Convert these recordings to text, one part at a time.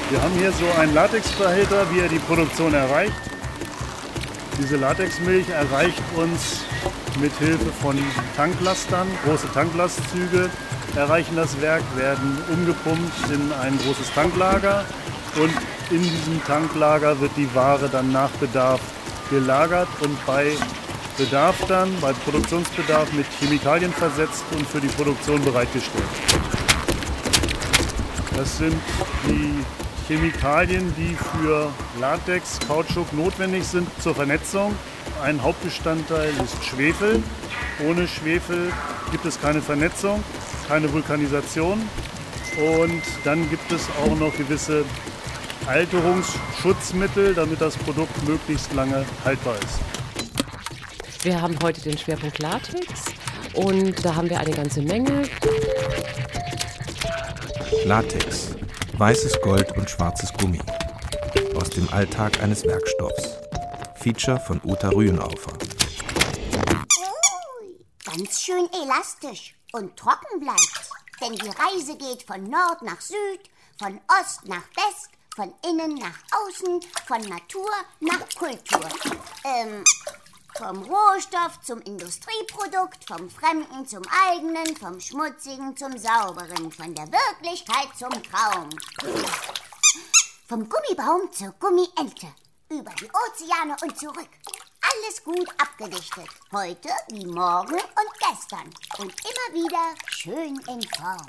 Wir haben hier so einen Latexbehälter, wie er die Produktion erreicht. Diese Latexmilch erreicht uns mit Hilfe von Tanklastern. Große Tanklastzüge erreichen das Werk, werden umgepumpt in ein großes Tanklager. Und in diesem Tanklager wird die Ware dann nach Bedarf gelagert und bei Produktionsbedarf mit Chemikalien versetzt und für die Produktion bereitgestellt. Das sind die Chemikalien, die für Latex, Kautschuk notwendig sind zur Vernetzung. Ein Hauptbestandteil ist Schwefel. Ohne Schwefel gibt es keine Vernetzung, keine Vulkanisation. Und dann gibt es auch noch gewisse Alterungsschutzmittel, damit das Produkt möglichst lange haltbar ist. Wir haben heute den Schwerpunkt Latex und da haben wir eine ganze Menge. Latex, weißes Gold und schwarzes Gummi. Aus dem Alltag eines Werkstoffs. Feature von Uta Rühenaufer. Ganz schön elastisch und trocken bleibt. Denn die Reise geht von Nord nach Süd, von Ost nach West, von innen nach außen, von Natur nach Kultur. Vom Rohstoff zum Industrieprodukt, vom Fremden zum Eigenen, vom Schmutzigen zum Sauberen, von der Wirklichkeit zum Traum. Vom Gummibaum zur Gummiente, über die Ozeane und zurück. Alles gut abgedichtet, heute wie morgen und gestern und immer wieder schön in Form.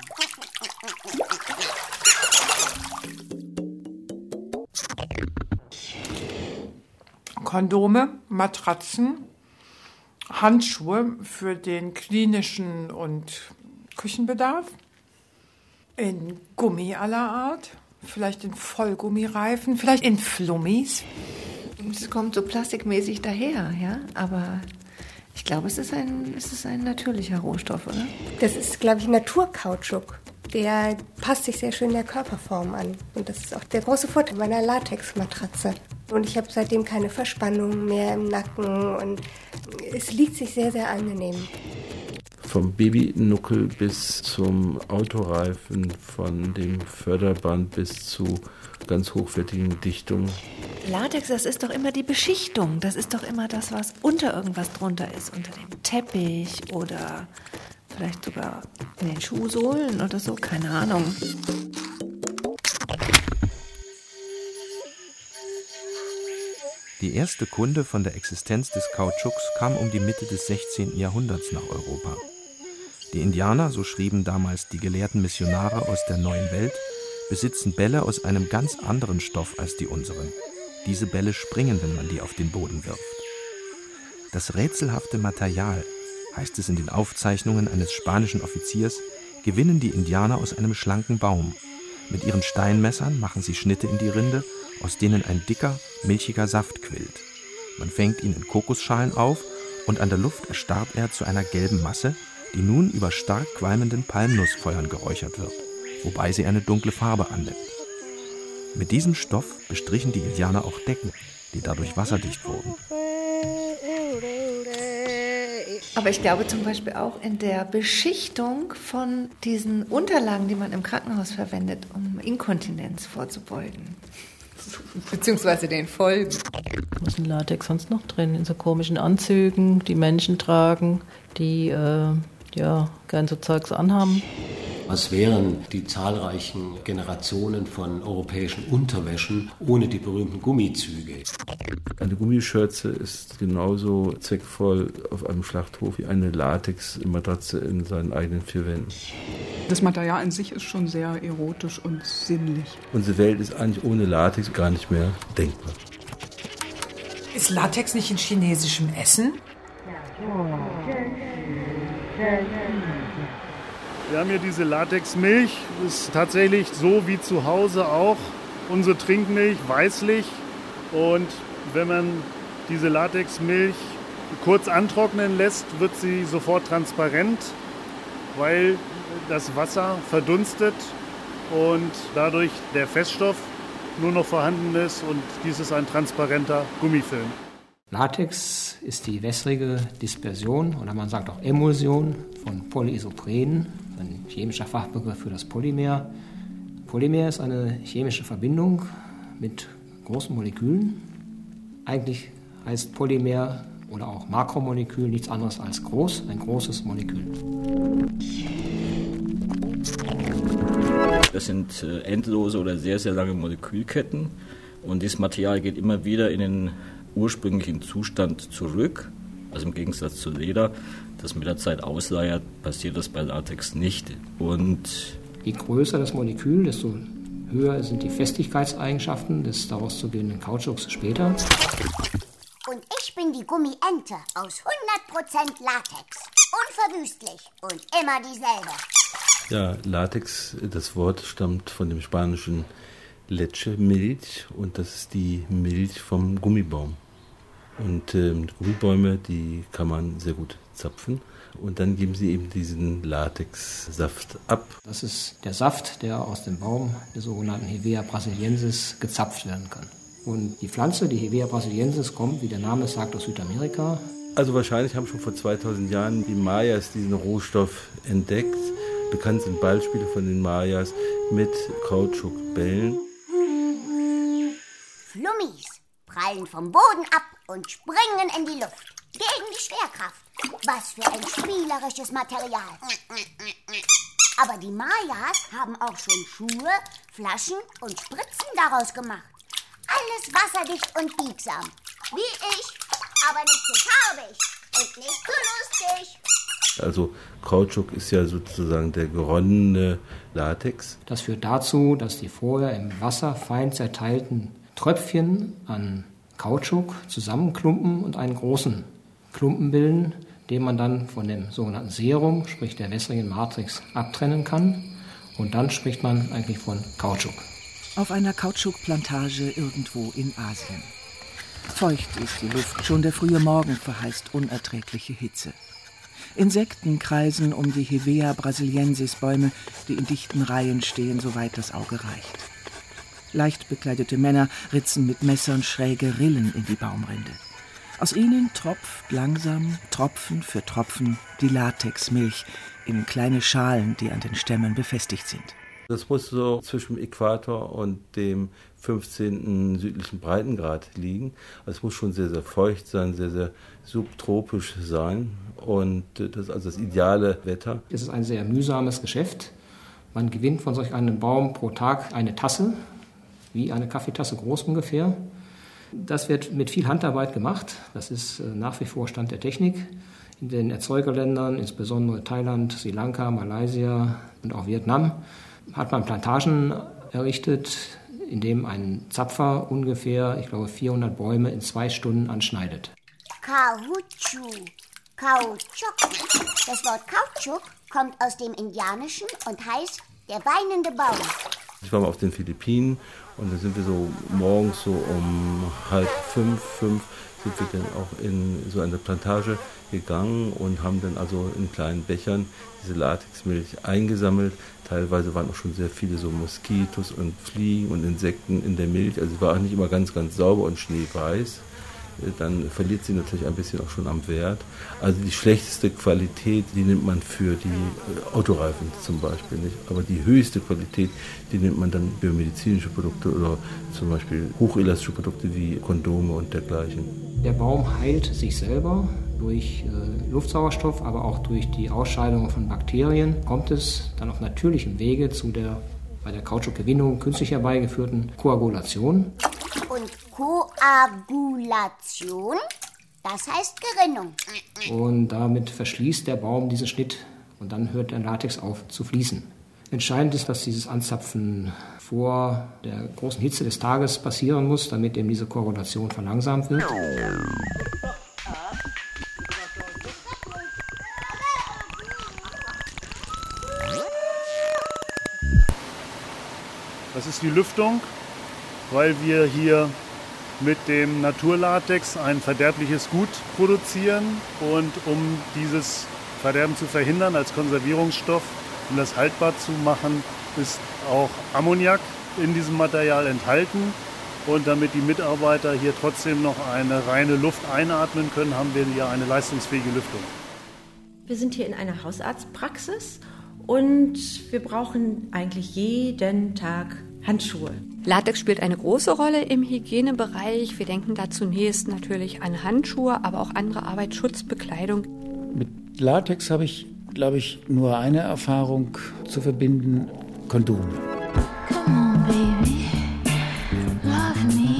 Kondome, Matratzen, Handschuhe für den klinischen und Küchenbedarf, in Gummi aller Art, vielleicht in Vollgummireifen, vielleicht in Flummis. Es kommt so plastikmäßig daher, ja, aber ich glaube, es ist ein natürlicher Rohstoff, oder? Das ist, glaube ich, Naturkautschuk. Der passt sich sehr schön der Körperform an. Und das ist auch der große Vorteil meiner Latexmatratze. Und ich habe seitdem keine Verspannungen mehr im Nacken und es liegt sich sehr, sehr angenehm. Vom Babynuckel bis zum Autoreifen, von dem Förderband bis zu ganz hochwertigen Dichtungen. Latex, das ist doch immer die Beschichtung. Das ist doch immer das, was unter irgendwas drunter ist. Unter dem Teppich oder vielleicht sogar in den Schuhsohlen oder so. Keine Ahnung. Die erste Kunde von der Existenz des Kautschuks kam um die Mitte des 16. Jahrhunderts nach Europa. Die Indianer, so schrieben damals die gelehrten Missionare aus der Neuen Welt, besitzen Bälle aus einem ganz anderen Stoff als die unseren. Diese Bälle springen, wenn man die auf den Boden wirft. Das rätselhafte Material, heißt es in den Aufzeichnungen eines spanischen Offiziers, gewinnen die Indianer aus einem schlanken Baum. Mit ihren Steinmessern machen sie Schnitte in die Rinde, aus denen ein dicker, milchiger Saft quillt. Man fängt ihn in Kokosschalen auf und an der Luft erstarrt er zu einer gelben Masse, die nun über stark qualmenden Palmnussfeuern geräuchert wird, wobei sie eine dunkle Farbe annimmt. Mit diesem Stoff bestrichen die Indianer auch Decken, die dadurch wasserdicht wurden. Aber ich glaube zum Beispiel auch in der Beschichtung von diesen Unterlagen, die man im Krankenhaus verwendet, um Inkontinenz vorzubeugen. Beziehungsweise den Folgen. Was ist in Latex sonst noch drin? In so komischen Anzügen, die Menschen tragen, die gern so Zeugs anhaben. Was wären die zahlreichen Generationen von europäischen Unterwäschen ohne die berühmten Gummizüge? Eine Gummischürze ist genauso zweckvoll auf einem Schlachthof wie eine Latexmatratze in seinen eigenen vier Wänden. Das Material an sich ist schon sehr erotisch und sinnlich. Unsere Welt ist eigentlich ohne Latex gar nicht mehr denkbar. Ist Latex nicht in chinesischem Essen? Wir haben hier diese Latexmilch, das ist tatsächlich so wie zu Hause auch unsere Trinkmilch, weißlich. Und wenn man diese Latexmilch kurz antrocknen lässt, wird sie sofort transparent, weil das Wasser verdunstet und dadurch der Feststoff nur noch vorhanden ist und dies ist ein transparenter Gummifilm. Latex ist die wässrige Dispersion oder man sagt auch Emulsion von Polyisoprenen, ein chemischer Fachbegriff für das Polymer. Polymer ist eine chemische Verbindung mit großen Molekülen. Eigentlich heißt Polymer oder auch Makromolekül nichts anderes als groß, ein großes Molekül. Das sind endlose oder sehr, sehr lange Molekülketten und dieses Material geht immer wieder in den ursprünglichen Zustand zurück, also im Gegensatz zu Leder, das mit der Zeit ausleiert, passiert das bei Latex nicht. Und je größer das Molekül, desto höher sind die Festigkeitseigenschaften des daraus zu gewinnenden Kautschuks später. Und ich bin die Gummiente aus 100% Latex. Unverwüstlich und immer dieselbe. Ja, Latex, das Wort stammt von dem spanischen Leche, Milch, und das ist die Milch vom Gummibaum. Und Gummibäume, die kann man sehr gut zapfen und dann geben sie eben diesen Latexsaft ab. Das ist der Saft, der aus dem Baum, der sogenannten Hevea brasiliensis, gezapft werden kann. Und die Pflanze, die Hevea brasiliensis, kommt, wie der Name es sagt, aus Südamerika. Also wahrscheinlich haben schon vor 2000 Jahren die Mayas diesen Rohstoff entdeckt. Bekannt sind Beispiele von den Mayas mit Kautschukbällen. Flummis prallen vom Boden ab und springen in die Luft. Gegen die Schwerkraft. Was für ein spielerisches Material. Aber die Mayas haben auch schon Schuhe, Flaschen und Spritzen daraus gemacht. Alles wasserdicht und biegsam. Wie ich, aber nicht zu farbig und nicht zu lustig. Also Kautschuk ist ja sozusagen der geronnene Latex. Das führt dazu, dass die vorher im Wasser fein zerteilten Tröpfchen an Kautschuk zusammenklumpen und einen großen Klumpen bilden, den man dann von dem sogenannten Serum, sprich der wässrigen Matrix, abtrennen kann. Und dann spricht man eigentlich von Kautschuk. Auf einer Kautschukplantage irgendwo in Asien. Feucht ist die Luft, schon der frühe Morgen verheißt unerträgliche Hitze. Insekten kreisen um die Hevea brasiliensis Bäume, die in dichten Reihen stehen, soweit das Auge reicht. Leicht bekleidete Männer ritzen mit Messern schräge Rillen in die Baumrinde. Aus ihnen tropft langsam, Tropfen für Tropfen, die Latexmilch in kleine Schalen, die an den Stämmen befestigt sind. Das muss so zwischen dem Äquator und dem 15. südlichen Breitengrad liegen. Es muss schon sehr, sehr feucht sein, sehr, sehr subtropisch sein. Und das ist also das ideale Wetter. Es ist ein sehr mühsames Geschäft. Man gewinnt von solch einem Baum pro Tag eine Tasse, wie eine Kaffeetasse groß ungefähr. Das wird mit viel Handarbeit gemacht. Das ist nach wie vor Stand der Technik. In den Erzeugerländern, insbesondere Thailand, Sri Lanka, Malaysia und auch Vietnam, hat man Plantagen errichtet, in dem ein Zapfer ungefähr, 400 Bäume in 2 Stunden anschneidet. Kautschuk. Das Wort Kautschuk kommt aus dem Indianischen und heißt der weinende Baum. Ich war mal auf den Philippinen und da sind wir so morgens so um 4:30, 5 sind wir dann auch in so eine Plantage gegangen und haben dann also in kleinen Bechern diese Latexmilch eingesammelt. Teilweise waren auch schon sehr viele so Moskitos und Fliegen und Insekten in der Milch. Also sie war auch nicht immer ganz, ganz sauber und schneeweiß. Dann verliert sie natürlich ein bisschen auch schon am Wert. Also die schlechteste Qualität, die nimmt man für die Autoreifen zum Beispiel nicht. Aber die höchste Qualität, die nimmt man dann für medizinische Produkte oder zum Beispiel hochelastische Produkte wie Kondome und dergleichen. Der Baum heilt sich selber durch Luftsauerstoff, aber auch durch die Ausscheidung von Bakterien. Kommt es dann auf natürlichem Wege zu der bei der Kautschukgewinnung künstlich herbeigeführten Koagulation. Und Koagulation, das heißt Gerinnung. Und damit verschließt der Baum diesen Schnitt und dann hört der Latex auf zu fließen. Entscheidend ist, dass dieses Anzapfen vor der großen Hitze des Tages passieren muss, damit eben diese Koagulation verlangsamt wird. Das ist die Lüftung, weil wir hier mit dem Naturlatex ein verderbliches Gut produzieren. Und um dieses Verderben zu verhindern als Konservierungsstoff, um das haltbar zu machen, ist auch Ammoniak in diesem Material enthalten. Und damit die Mitarbeiter hier trotzdem noch eine reine Luft einatmen können, haben wir hier eine leistungsfähige Lüftung. Wir sind hier in einer Hausarztpraxis Und wir brauchen eigentlich jeden Tag Handschuhe. Latex spielt eine große Rolle im Hygienebereich. Wir denken da zunächst natürlich an Handschuhe, aber auch andere Arbeitsschutzbekleidung. Mit Latex habe ich, glaube ich, nur eine Erfahrung zu verbinden: Kondome. Come on, baby. Love me.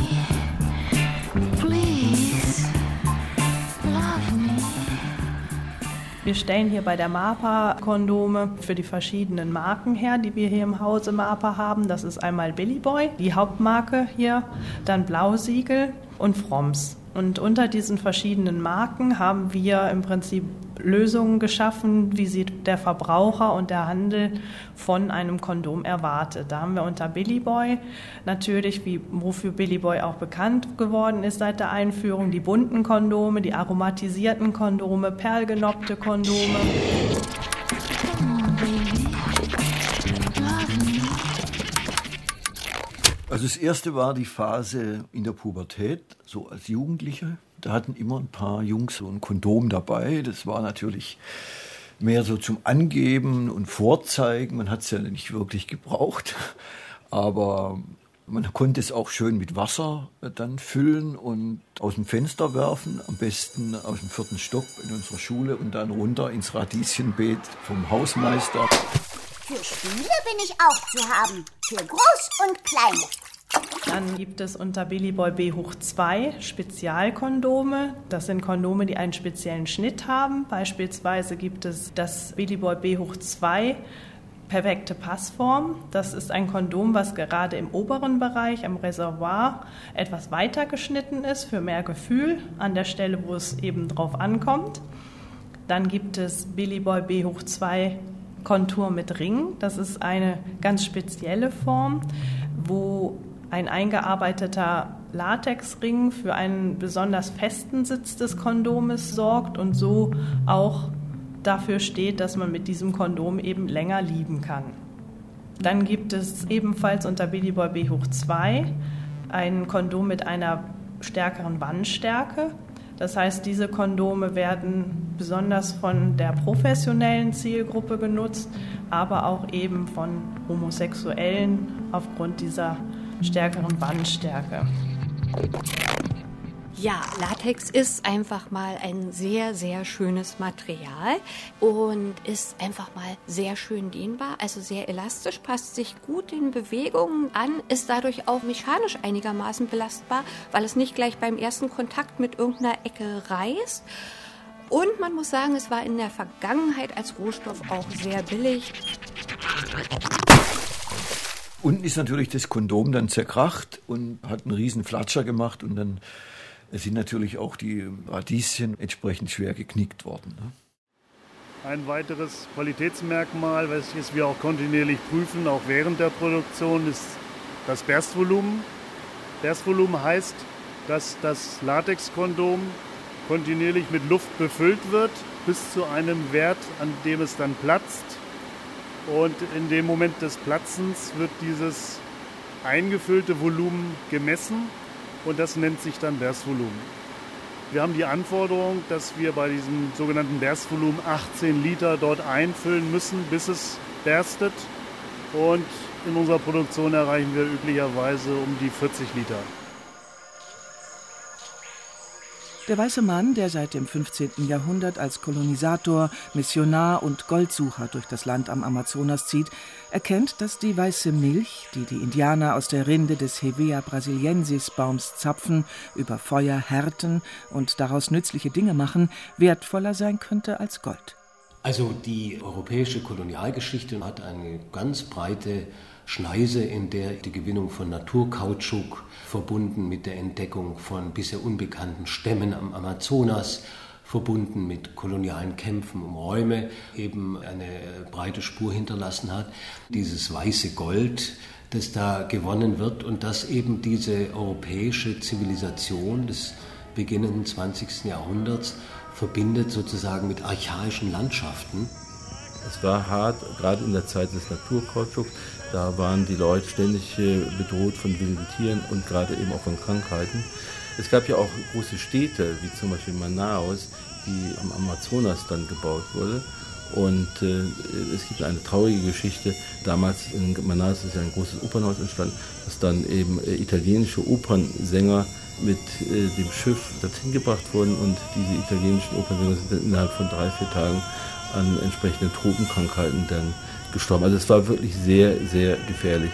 Please. Love me. Wir stellen hier bei der MAPA Kondome für die verschiedenen Marken her, die wir hier im Hause MAPA haben. Das ist einmal Billy Boy, die Hauptmarke hier, dann Blausiegel und Fromms. Und unter diesen verschiedenen Marken haben wir im Prinzip Lösungen geschaffen, wie sie der Verbraucher und der Handel von einem Kondom erwartet. Da haben wir unter Billy Boy natürlich, wofür Billy Boy auch bekannt geworden ist seit der Einführung, die bunten Kondome, die aromatisierten Kondome, perlgenoppte Kondome. Also das erste war die Phase in der Pubertät, so als Jugendliche. Da hatten immer ein paar Jungs so ein Kondom dabei. Das war natürlich mehr so zum Angeben und Vorzeigen. Man hat es ja nicht wirklich gebraucht. Aber man konnte es auch schön mit Wasser dann füllen und aus dem Fenster werfen. Am besten aus dem 4. Stock in unserer Schule und dann runter ins Radieschenbeet vom Hausmeister. Für Spiele bin ich auch zu haben. Für groß und klein. Dann gibt es unter Billy Boy B2 Spezialkondome. Das sind Kondome, die einen speziellen Schnitt haben. Beispielsweise gibt es das Billy Boy B2 Perfekte Passform. Das ist ein Kondom, was gerade im oberen Bereich, am Reservoir, etwas weiter geschnitten ist, für mehr Gefühl, an der Stelle, wo es eben drauf ankommt. Dann gibt es Billy Boy B2 Kontur mit Ring. Das ist eine ganz spezielle Form, wo ein eingearbeiteter Latexring für einen besonders festen Sitz des Kondomes sorgt und so auch dafür steht, dass man mit diesem Kondom eben länger lieben kann. Dann gibt es ebenfalls unter Billy Boy B2 ein Kondom mit einer stärkeren Wandstärke. Das heißt, diese Kondome werden besonders von der professionellen Zielgruppe genutzt, aber auch eben von Homosexuellen aufgrund dieser stärkeren Wandstärke. Ja, Latex ist einfach mal ein sehr, sehr schönes Material und ist einfach mal sehr schön dehnbar, also sehr elastisch, passt sich gut den Bewegungen an, ist dadurch auch mechanisch einigermaßen belastbar, weil es nicht gleich beim ersten Kontakt mit irgendeiner Ecke reißt. Und man muss sagen, es war in der Vergangenheit als Rohstoff auch sehr billig. Unten ist natürlich das Kondom dann zerkracht und hat einen riesen Flatscher gemacht und dann sind natürlich auch die Radieschen entsprechend schwer geknickt worden. Ne? Ein weiteres Qualitätsmerkmal, welches wir auch kontinuierlich prüfen, auch während der Produktion, ist das Berstvolumen. Berstvolumen heißt, dass das Latexkondom kontinuierlich mit Luft befüllt wird, bis zu einem Wert, an dem es dann platzt. Und in dem Moment des Platzens wird dieses eingefüllte Volumen gemessen und das nennt sich dann Berstvolumen. Wir haben die Anforderung, dass wir bei diesem sogenannten Berstvolumen 18 Liter dort einfüllen müssen, bis es berstet. Und in unserer Produktion erreichen wir üblicherweise um die 40 Liter. Der weiße Mann, der seit dem 15. Jahrhundert als Kolonisator, Missionar und Goldsucher durch das Land am Amazonas zieht, erkennt, dass die weiße Milch, die die Indianer aus der Rinde des Hevea brasiliensis-Baums zapfen, über Feuer härten und daraus nützliche Dinge machen, wertvoller sein könnte als Gold. Also die europäische Kolonialgeschichte hat eine ganz breite Schneise, in der die Gewinnung von Naturkautschuk verbunden mit der Entdeckung von bisher unbekannten Stämmen am Amazonas, verbunden mit kolonialen Kämpfen um Räume, eben eine breite Spur hinterlassen hat. Dieses weiße Gold, das da gewonnen wird und das eben diese europäische Zivilisation des beginnenden 20. Jahrhunderts verbindet sozusagen mit archaischen Landschaften. Es war hart, gerade in der Zeit des Naturkautschuks. Da waren die Leute ständig bedroht von wilden Tieren und gerade eben auch von Krankheiten. Es gab ja auch große Städte, wie zum Beispiel Manaus, die am Amazonas dann gebaut wurde. Und es gibt eine traurige Geschichte. Damals in Manaus ist ja ein großes Opernhaus entstanden, dass dann eben italienische Opernsänger mit dem Schiff dorthin gebracht wurden und diese italienischen Opernsänger sind dann innerhalb von 3-4 Tagen an entsprechenden Tropenkrankheiten dann gestorben. Also es war wirklich sehr, sehr gefährlich.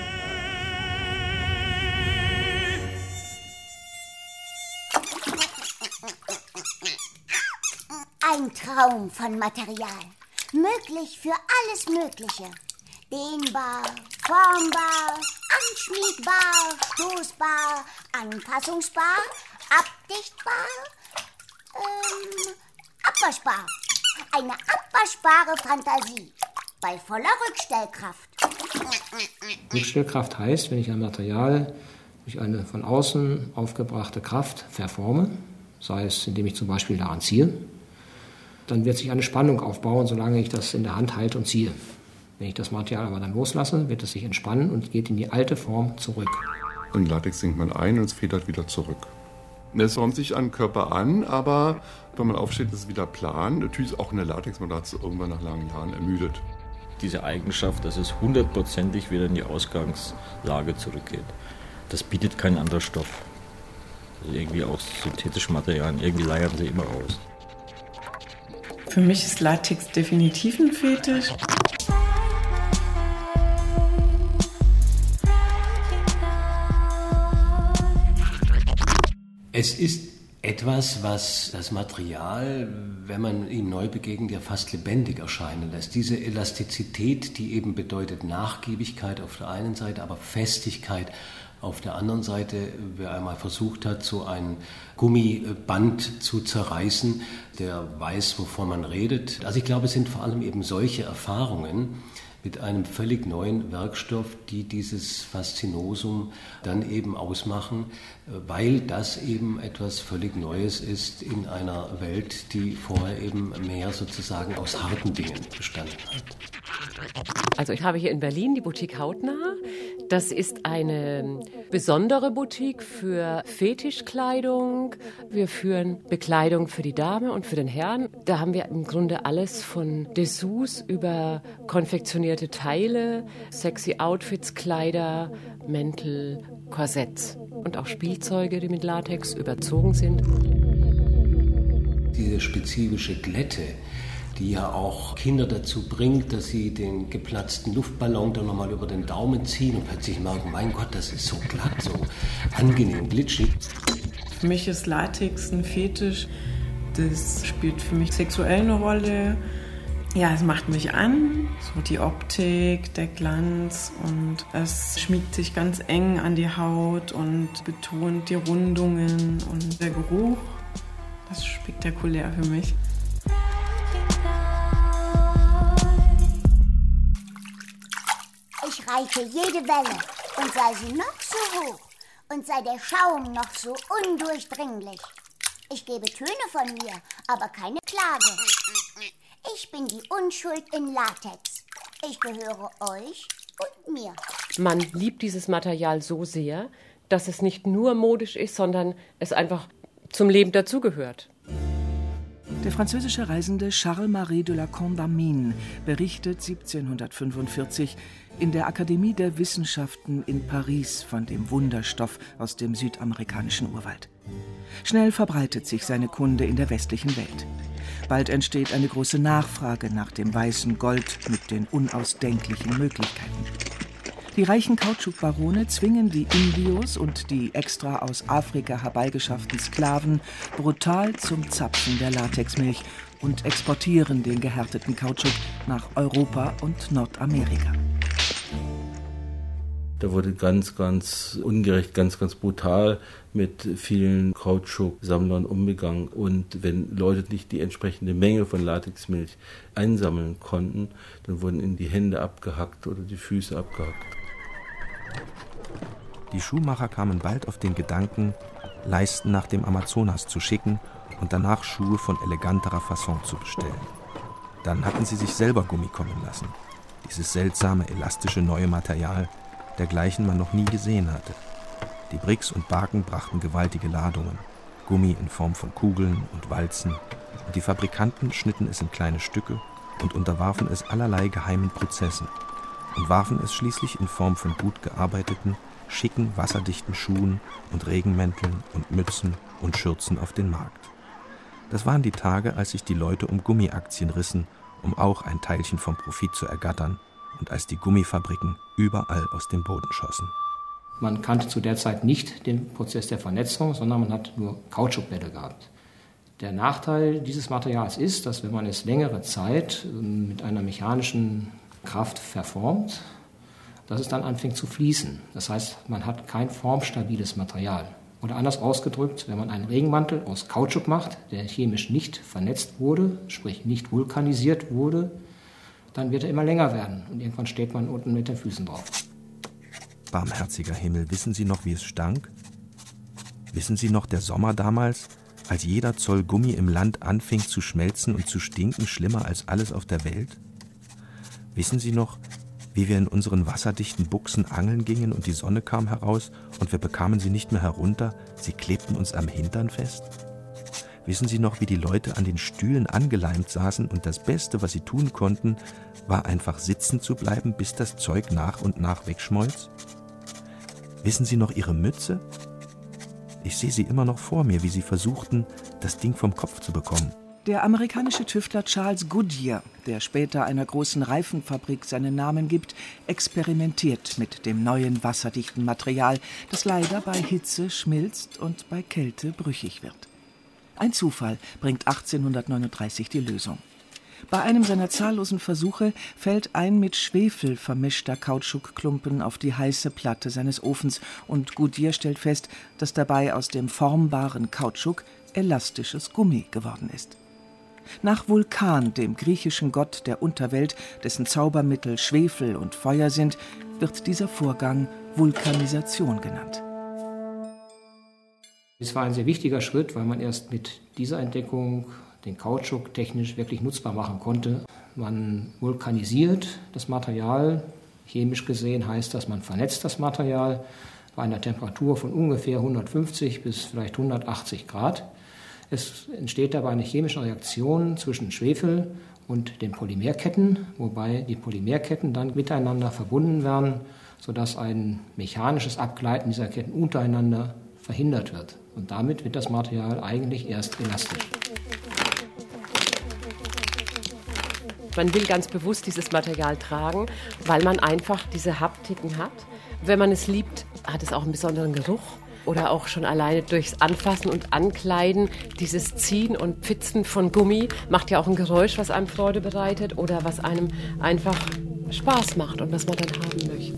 Ein Traum von Material. Möglich für alles Mögliche. Dehnbar, formbar, anschmiegbar, stoßbar, anpassungsbar, abdichtbar, abwaschbar. Eine abwaschbare Fantasie bei voller Rückstellkraft. Rückstellkraft heißt, wenn ich ein Material durch eine von außen aufgebrachte Kraft verforme, sei es indem ich zum Beispiel daran ziehe, dann wird sich eine Spannung aufbauen, solange ich das in der Hand halte und ziehe. Wenn ich das Material aber dann loslasse, wird es sich entspannen und geht in die alte Form zurück. In Latex sinkt man ein und es federt wieder zurück. Es räumt sich an den Körper an, aber wenn man aufsteht, ist es wieder plan. Natürlich ist auch eine Latexmatratze irgendwann nach langen Jahren ermüdet. Diese Eigenschaft, dass es 100%ig wieder in die Ausgangslage zurückgeht, das bietet kein anderer Stoff. Also irgendwie auch synthetische Materialien, irgendwie leiern sie immer aus. Für mich ist Latex definitiv ein Fetisch. Es ist etwas, was das Material, wenn man ihm neu begegnet, ja fast lebendig erscheinen lässt. Diese Elastizität, die eben bedeutet Nachgiebigkeit auf der einen Seite, aber Festigkeit auf der anderen Seite. Wer einmal versucht hat, so ein Gummiband zu zerreißen, der weiß, wovon man redet. Also ich glaube, es sind vor allem eben solche Erfahrungen mit einem völlig neuen Werkstoff, die dieses Faszinosum dann eben ausmachen, weil das eben etwas völlig Neues ist in einer Welt, die vorher eben mehr sozusagen aus harten Dingen bestanden hat. Also ich habe hier in Berlin die Boutique Hautnah. Das ist eine besondere Boutique für Fetischkleidung. Wir führen Bekleidung für die Dame und für den Herrn. Da haben wir im Grunde alles von Dessous über konfektionierte Teile, sexy Outfits, Kleider, Mäntel, Korsetts und auch Spielzeuge, die mit Latex überzogen sind. Diese spezifische Glätte, die ja auch Kinder dazu bringt, dass sie den geplatzten Luftballon dann nochmal über den Daumen ziehen und plötzlich merken, mein Gott, das ist so glatt, so angenehm, glitschig. Für mich ist Latex ein Fetisch. Das spielt für mich sexuell eine Rolle. Ja, es macht mich an, so die Optik, der Glanz und es schmiegt sich ganz eng an die Haut und betont die Rundungen und der Geruch. Das ist spektakulär für mich. Ich reiche jede Welle und sei sie noch so hoch und sei der Schaum noch so undurchdringlich. Ich gebe Töne von mir, aber keine Klage. Ich bin die Unschuld in Latex. Ich gehöre euch und mir. Man liebt dieses Material so sehr, dass es nicht nur modisch ist, sondern es einfach zum Leben dazugehört. Der französische Reisende Charles-Marie de la Condamine berichtet 1745 in der Akademie der Wissenschaften in Paris von dem Wunderstoff aus dem südamerikanischen Urwald. Schnell verbreitet sich seine Kunde in der westlichen Welt. Bald entsteht eine große Nachfrage nach dem weißen Gold mit den unausdenklichen Möglichkeiten. Die reichen Kautschukbarone zwingen die Indios und die extra aus Afrika herbeigeschafften Sklaven brutal zum Zapfen der Latexmilch und exportieren den gehärteten Kautschuk nach Europa und Nordamerika. Da wurde ganz, ganz ungerecht, ganz, ganz brutal mit vielen Kautschuksammlern umgegangen. Und wenn Leute nicht die entsprechende Menge von Latexmilch einsammeln konnten, dann wurden ihnen die Hände abgehackt oder die Füße abgehackt. Die Schuhmacher kamen bald auf den Gedanken, Leisten nach dem Amazonas zu schicken und danach Schuhe von eleganterer Fasson zu bestellen. Dann hatten sie sich selber Gummi kommen lassen. Dieses seltsame, elastische neue Material, dergleichen man noch nie gesehen hatte. Die Bricks und Barken brachten gewaltige Ladungen, Gummi in Form von Kugeln und Walzen, und die Fabrikanten schnitten es in kleine Stücke und unterwarfen es allerlei geheimen Prozessen und warfen es schließlich in Form von gut gearbeiteten, schicken, wasserdichten Schuhen und Regenmänteln und Mützen und Schürzen auf den Markt. Das waren die Tage, als sich die Leute um Gummiaktien rissen, um auch ein Teilchen vom Profit zu ergattern, und als die Gummifabriken überall aus dem Boden schossen. Man kannte zu der Zeit nicht den Prozess der Vernetzung, sondern man hat nur Kautschukbälle gehabt. Der Nachteil dieses Materials ist, dass wenn man es längere Zeit mit einer mechanischen Kraft verformt, dass es dann anfängt zu fließen. Das heißt, man hat kein formstabiles Material. Oder anders ausgedrückt, wenn man einen Regenmantel aus Kautschuk macht, der chemisch nicht vernetzt wurde, sprich nicht vulkanisiert wurde, dann wird er immer länger werden und irgendwann steht man unten mit den Füßen drauf. Barmherziger Himmel, wissen Sie noch, wie es stank? Wissen Sie noch der Sommer damals, als jeder Zoll Gummi im Land anfing zu schmelzen und zu stinken, schlimmer als alles auf der Welt? Wissen Sie noch, wie wir in unseren wasserdichten Buchsen angeln gingen und die Sonne kam heraus und wir bekamen sie nicht mehr herunter, sie klebten uns am Hintern fest? Wissen Sie noch, wie die Leute an den Stühlen angeleimt saßen und das Beste, was sie tun konnten, war einfach sitzen zu bleiben, bis das Zeug nach und nach wegschmolz? Wissen Sie noch Ihre Mütze? Ich sehe sie immer noch vor mir, wie sie versuchten, das Ding vom Kopf zu bekommen. Der amerikanische Tüftler Charles Goodyear, der später einer großen Reifenfabrik seinen Namen gibt, experimentiert mit dem neuen wasserdichten Material, das leider bei Hitze schmilzt und bei Kälte brüchig wird. Ein Zufall bringt 1839 die Lösung. Bei einem seiner zahllosen Versuche fällt ein mit Schwefel vermischter Kautschukklumpen auf die heiße Platte seines Ofens und Goodyear stellt fest, dass dabei aus dem formbaren Kautschuk elastisches Gummi geworden ist. Nach Vulkan, dem griechischen Gott der Unterwelt, dessen Zaubermittel Schwefel und Feuer sind, wird dieser Vorgang Vulkanisation genannt. Es war ein sehr wichtiger Schritt, weil man erst mit dieser Entdeckung den Kautschuk technisch wirklich nutzbar machen konnte. Man vulkanisiert das Material. Chemisch gesehen heißt das, man vernetzt das Material bei einer Temperatur von ungefähr 150 bis vielleicht 180 Grad. Es entsteht dabei eine chemische Reaktion zwischen Schwefel und den Polymerketten, wobei die Polymerketten dann miteinander verbunden werden, sodass ein mechanisches Abgleiten dieser Ketten untereinander verhindert wird. Und damit wird das Material eigentlich erst elastisch. Man will ganz bewusst dieses Material tragen, weil man einfach diese Haptiken hat. Wenn man es liebt, hat es auch einen besonderen Geruch. Oder auch schon alleine durchs Anfassen und Ankleiden, dieses Ziehen und Pfitzen von Gummi macht ja auch ein Geräusch, was einem Freude bereitet oder was einem einfach Spaß macht und was man dann haben möchte.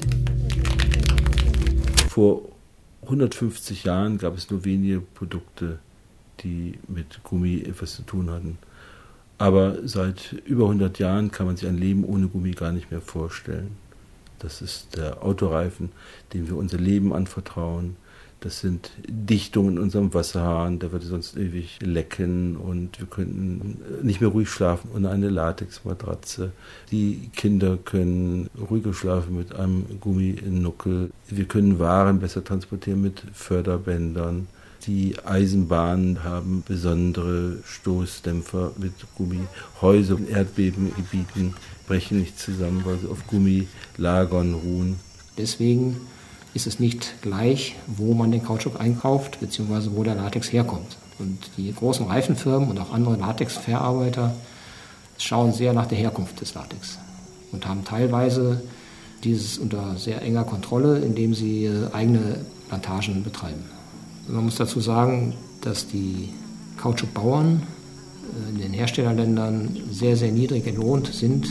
Vor 150 Jahren gab es nur wenige Produkte, die mit Gummi etwas zu tun hatten. Aber seit über 100 Jahren kann man sich ein Leben ohne Gummi gar nicht mehr vorstellen. Das ist der Autoreifen, dem wir unser Leben anvertrauen. Das sind Dichtungen in unserem Wasserhahn, der würde sonst ewig lecken und wir könnten nicht mehr ruhig schlafen ohne eine Latexmatratze. Die Kinder können ruhiger schlafen mit einem Gumminuckel. Wir können Waren besser transportieren mit Förderbändern. Die Eisenbahnen haben besondere Stoßdämpfer mit Gummi. Häuser in Erdbebengebieten brechen nicht zusammen, weil sie auf Gummilagern ruhen. Deswegen ist es nicht gleich, wo man den Kautschuk einkauft, beziehungsweise wo der Latex herkommt. Und die großen Reifenfirmen und auch andere Latexverarbeiter schauen sehr nach der Herkunft des Latex und haben teilweise dieses unter sehr enger Kontrolle, indem sie eigene Plantagen betreiben. Man muss dazu sagen, dass die Kautschukbauern in den Herstellerländern sehr, sehr niedrig entlohnt sind.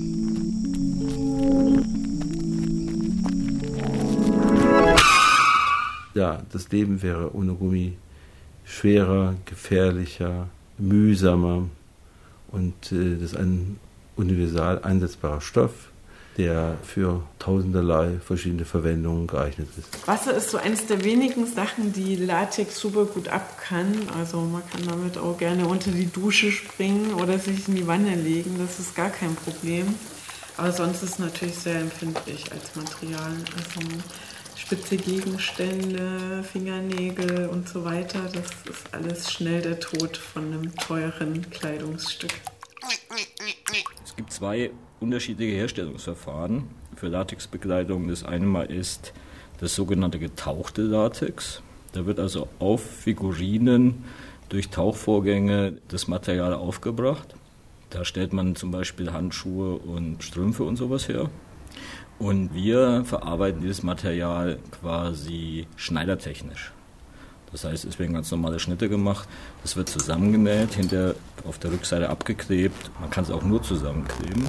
Ja, das Leben wäre ohne Gummi schwerer, gefährlicher, mühsamer und das ist ein universal einsetzbarer Stoff, der für tausenderlei verschiedene Verwendungen geeignet ist. Wasser ist so eines der wenigen Sachen, die Latex super gut ab kann. Also man kann damit auch gerne unter die Dusche springen oder sich in die Wanne legen. Das ist gar kein Problem. Aber sonst ist es natürlich sehr empfindlich als Material. Also spitze Gegenstände, Fingernägel und so weiter. Das ist alles schnell der Tod von einem teuren Kleidungsstück. Es gibt gibt 2 unterschiedliche Herstellungsverfahren für Latexbekleidung. Das eine Mal ist das sogenannte getauchte Latex. Da wird also auf Figurinen durch Tauchvorgänge das Material aufgebracht. Da stellt man zum Beispiel Handschuhe und Strümpfe und sowas her. Und wir verarbeiten dieses Material quasi schneidertechnisch. Das heißt, es werden ganz normale Schnitte gemacht. Das wird zusammengenäht, hinter auf der Rückseite abgeklebt. Man kann es auch nur zusammenkleben.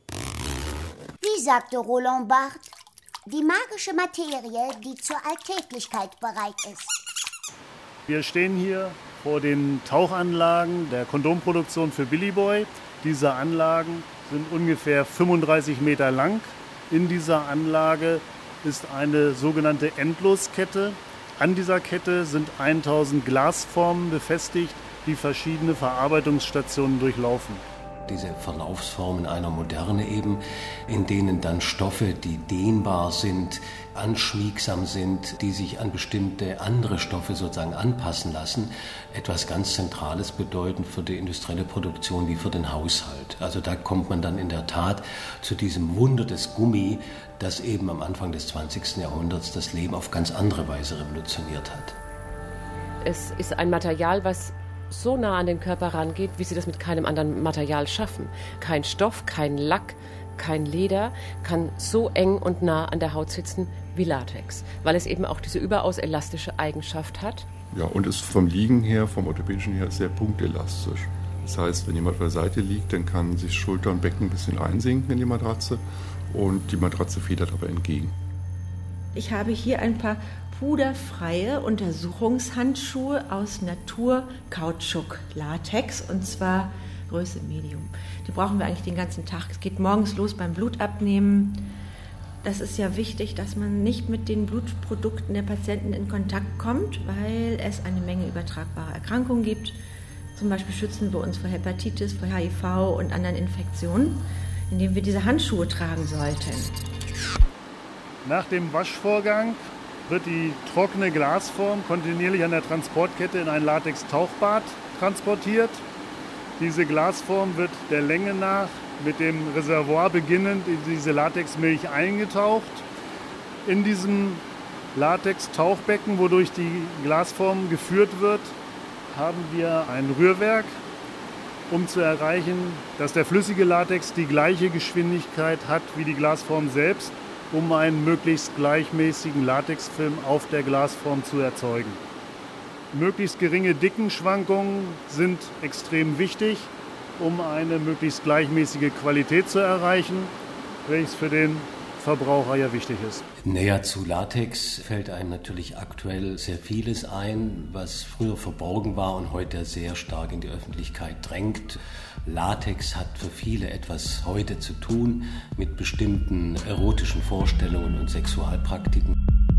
Wie sagte Roland Barthes, die magische Materie, die zur Alltäglichkeit bereit ist. Wir stehen hier vor den Tauchanlagen der Kondomproduktion für Billy Boy. Diese Anlagen sind ungefähr 35 Meter lang. In dieser Anlage ist eine sogenannte Endloskette. An dieser Kette sind 1000 Glasformen befestigt, die verschiedene Verarbeitungsstationen durchlaufen. Diese Verlaufsformen einer Moderne eben, in denen dann Stoffe, die dehnbar sind, anschmiegsam sind, die sich an bestimmte andere Stoffe sozusagen anpassen lassen, etwas ganz Zentrales bedeuten für die industrielle Produktion wie für den Haushalt. Also da kommt man dann in der Tat zu diesem Wunder des Gummi, das eben am Anfang des 20. Jahrhunderts das Leben auf ganz andere Weise revolutioniert hat. Es ist ein Material, was so nah an den Körper rangeht, wie sie das mit keinem anderen Material schaffen. Kein Stoff, kein Lack, kein Leder kann so eng und nah an der Haut sitzen wie Latex, weil es eben auch diese überaus elastische Eigenschaft hat. Ja, und ist vom Liegen her, vom orthopädischen her, sehr punktelastisch. Das heißt, wenn jemand auf der Seite liegt, dann kann sich Schulter und Becken ein bisschen einsinken in die Matratze und die Matratze federt aber entgegen. Ich habe hier ein paar puderfreie Untersuchungshandschuhe aus Naturkautschuk-Latex und zwar Größe Medium. Die brauchen wir eigentlich den ganzen Tag. Es geht morgens los beim Blutabnehmen. Das ist ja wichtig, dass man nicht mit den Blutprodukten der Patienten in Kontakt kommt, weil es eine Menge übertragbarer Erkrankungen gibt. Zum Beispiel schützen wir uns vor Hepatitis, vor HIV und anderen Infektionen, indem wir diese Handschuhe tragen sollten. Nach dem Waschvorgang wird die trockene Glasform kontinuierlich an der Transportkette in ein Latex-Tauchbad transportiert. Diese Glasform wird der Länge nach mit dem Reservoir beginnend in diese Latexmilch eingetaucht. In diesem Latex-Tauchbecken, wodurch die Glasform geführt wird, haben wir ein Rührwerk, um zu erreichen, dass der flüssige Latex die gleiche Geschwindigkeit hat wie die Glasform selbst, um einen möglichst gleichmäßigen Latexfilm auf der Glasform zu erzeugen. Möglichst geringe Dickenschwankungen sind extrem wichtig, um eine möglichst gleichmäßige Qualität zu erreichen, welches für den Verbraucher ja wichtig ist. Näher zu Latex fällt einem natürlich aktuell sehr vieles ein, was früher verborgen war und heute sehr stark in die Öffentlichkeit drängt. Latex hat für viele etwas heute zu tun mit bestimmten erotischen Vorstellungen und Sexualpraktiken.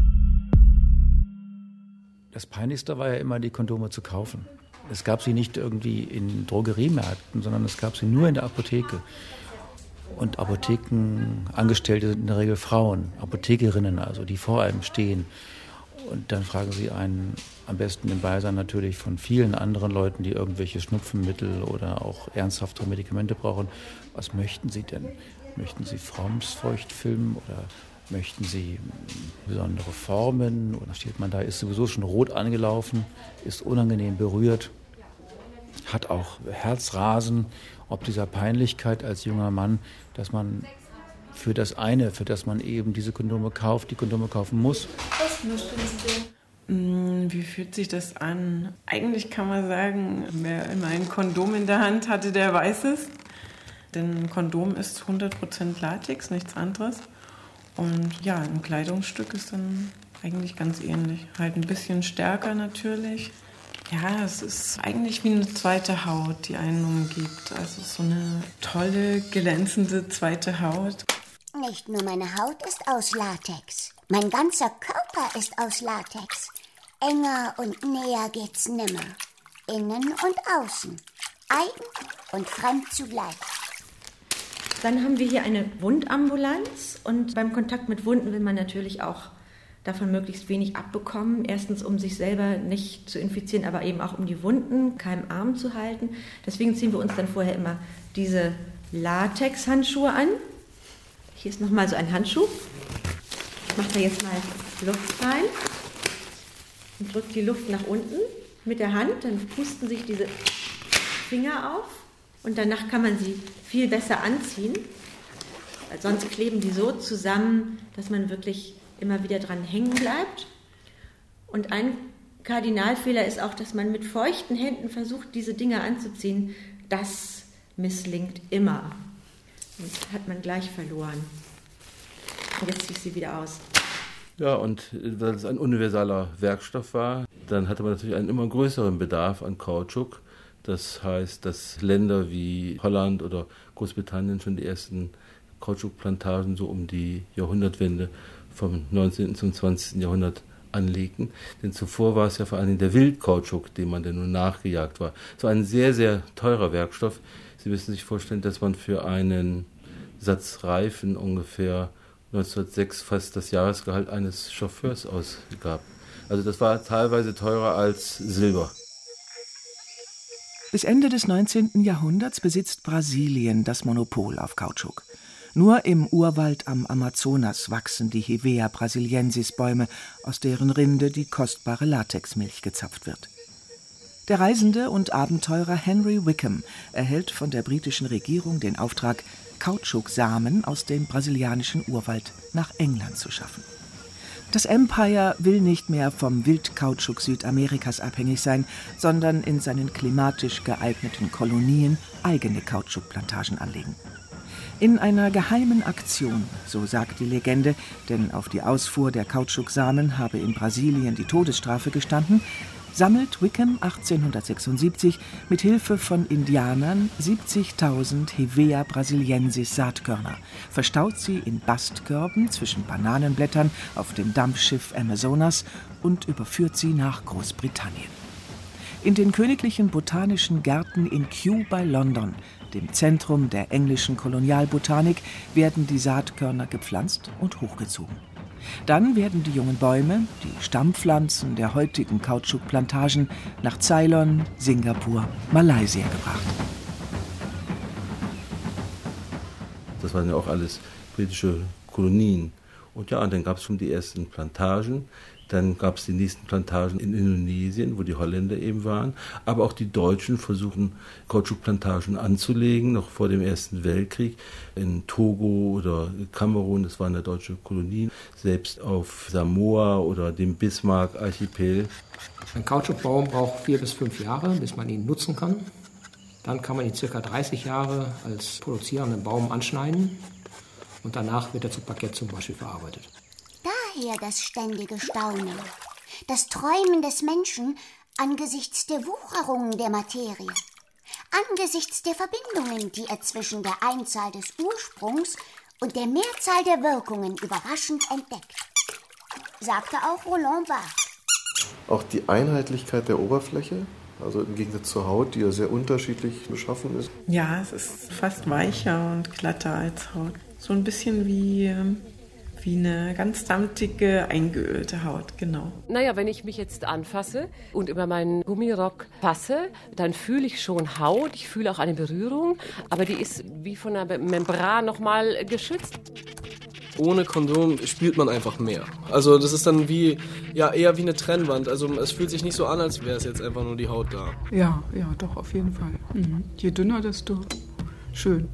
Das Peinlichste war ja immer, die Kondome zu kaufen. Es gab sie nicht irgendwie in Drogeriemärkten, sondern es gab sie nur in der Apotheke. Und Apothekenangestellte sind in der Regel Frauen, Apothekerinnen also, die vor einem stehen. Und dann fragen sie einen am besten im Beisein natürlich von vielen anderen Leuten, die irgendwelche Schnupfenmittel oder auch ernsthaftere Medikamente brauchen. Was möchten sie denn? Möchten sie Formsfeuchtfilm oder möchten sie besondere Formen? Und da steht man da, ist sowieso schon rot angelaufen, ist unangenehm berührt, hat auch Herzrasen, ob dieser Peinlichkeit als junger Mann, dass man für das eine, für das man eben diese Kondome kauft, die Kondome kaufen muss. Was möchten Sie denn? Wie fühlt sich das an? Eigentlich kann man sagen, wer immer ein Kondom in der Hand hatte, der weiß es. Denn ein Kondom ist 100% Latex, nichts anderes. Und ja, ein Kleidungsstück ist dann eigentlich ganz ähnlich. Halt ein bisschen stärker natürlich. Ja, es ist eigentlich wie eine zweite Haut, die einen umgibt. Also so eine tolle, glänzende zweite Haut. Nicht nur meine Haut ist aus Latex. Mein ganzer Körper ist aus Latex. Enger und näher geht's nimmer. Innen und außen. Eigen und fremd zugleich. Dann haben wir hier eine Wundambulanz und beim Kontakt mit Wunden will man natürlich auch davon möglichst wenig abbekommen. Erstens, um sich selber nicht zu infizieren, aber eben auch um die Wunden keinem Arm zu halten. Deswegen ziehen wir uns dann vorher immer diese Latex-Handschuhe an. Hier ist nochmal so ein Handschuh. Ich mache da jetzt mal Luft rein und drücke die Luft nach unten mit der Hand. Dann pusten sich diese Finger auf und danach kann man sie viel besser anziehen. Weil sonst kleben die so zusammen, dass man wirklich immer wieder dran hängen bleibt. Und ein Kardinalfehler ist auch, dass man mit feuchten Händen versucht, diese Dinger anzuziehen. Das misslingt immer. Das hat man gleich verloren. Und jetzt ziehe ich sie wieder aus. Ja, und weil es ein universaler Werkstoff war, dann hatte man natürlich einen immer größeren Bedarf an Kautschuk. Das heißt, dass Länder wie Holland oder Großbritannien schon die ersten Kautschukplantagen so um die Jahrhundertwende vom 19. zum 20. Jahrhundert anlegten. Denn zuvor war es ja vor allem der Wildkautschuk, dem man denn nur nachgejagt war. Es war ein sehr, sehr teurer Werkstoff. Sie müssen sich vorstellen, dass man für einen Satz Reifen ungefähr 1906 fast das Jahresgehalt eines Chauffeurs ausgab. Also das war teilweise teurer als Silber. Bis Ende des 19. Jahrhunderts besitzt Brasilien das Monopol auf Kautschuk. Nur im Urwald am Amazonas wachsen die Hevea brasiliensis-Bäume, aus deren Rinde die kostbare Latexmilch gezapft wird. Der Reisende und Abenteurer Henry Wickham erhält von der britischen Regierung den Auftrag, Kautschuksamen aus dem brasilianischen Urwald nach England zu schaffen. Das Empire will nicht mehr vom Wildkautschuk Südamerikas abhängig sein, sondern in seinen klimatisch geeigneten Kolonien eigene Kautschukplantagen anlegen. In einer geheimen Aktion, so sagt die Legende, denn auf die Ausfuhr der Kautschuksamen habe in Brasilien die Todesstrafe gestanden, sammelt Wickham 1876 mit Hilfe von Indianern 70.000 Hevea brasiliensis Saatkörner, verstaut sie in Bastkörben zwischen Bananenblättern auf dem Dampfschiff Amazonas und überführt sie nach Großbritannien. In den Königlichen Botanischen Gärten in Kew bei London, dem Zentrum der englischen Kolonialbotanik, werden die Saatkörner gepflanzt und hochgezogen. Dann werden die jungen Bäume, die Stammpflanzen der heutigen Kautschukplantagen, nach Ceylon, Singapur, Malaysia gebracht. Das waren ja auch alles britische Kolonien. Und ja, und dann gab es schon die ersten Plantagen. Dann gab es die nächsten Plantagen in Indonesien, wo die Holländer eben waren. Aber auch die Deutschen versuchen, Kautschukplantagen anzulegen, noch vor dem Ersten Weltkrieg. In Togo oder Kamerun, das waren ja deutsche Kolonien. Selbst auf Samoa oder dem Bismarck-Archipel. Ein Kautschukbaum braucht 4 bis 5 Jahre, bis man ihn nutzen kann. Dann kann man ihn ca. 30 Jahre als produzierenden Baum anschneiden. Und danach wird er zu Parkett zum Beispiel verarbeitet. Daher das ständige Staunen, das Träumen des Menschen angesichts der Wucherungen der Materie, angesichts der Verbindungen, die er zwischen der Einzahl des Ursprungs und der Mehrzahl der Wirkungen überraschend entdeckt, sagte auch Roland Barthes. Auch die Einheitlichkeit der Oberfläche, also im Gegensatz zur Haut, die ja sehr unterschiedlich beschaffen ist. Ja, es ist fast weicher und glatter als Haut. So ein bisschen wie eine ganz samtige, eingeölte Haut, genau. Naja, wenn ich mich jetzt anfasse und über meinen Gummirock fasse, dann fühle ich schon Haut, ich fühle auch eine Berührung, aber die ist wie von einer Membran nochmal geschützt. Ohne Kondom spürt man einfach mehr. Also das ist dann eher wie eine Trennwand. Also es fühlt sich nicht so an, als wäre es jetzt einfach nur die Haut da. Ja, doch, auf jeden Fall. Je dünner, desto schön.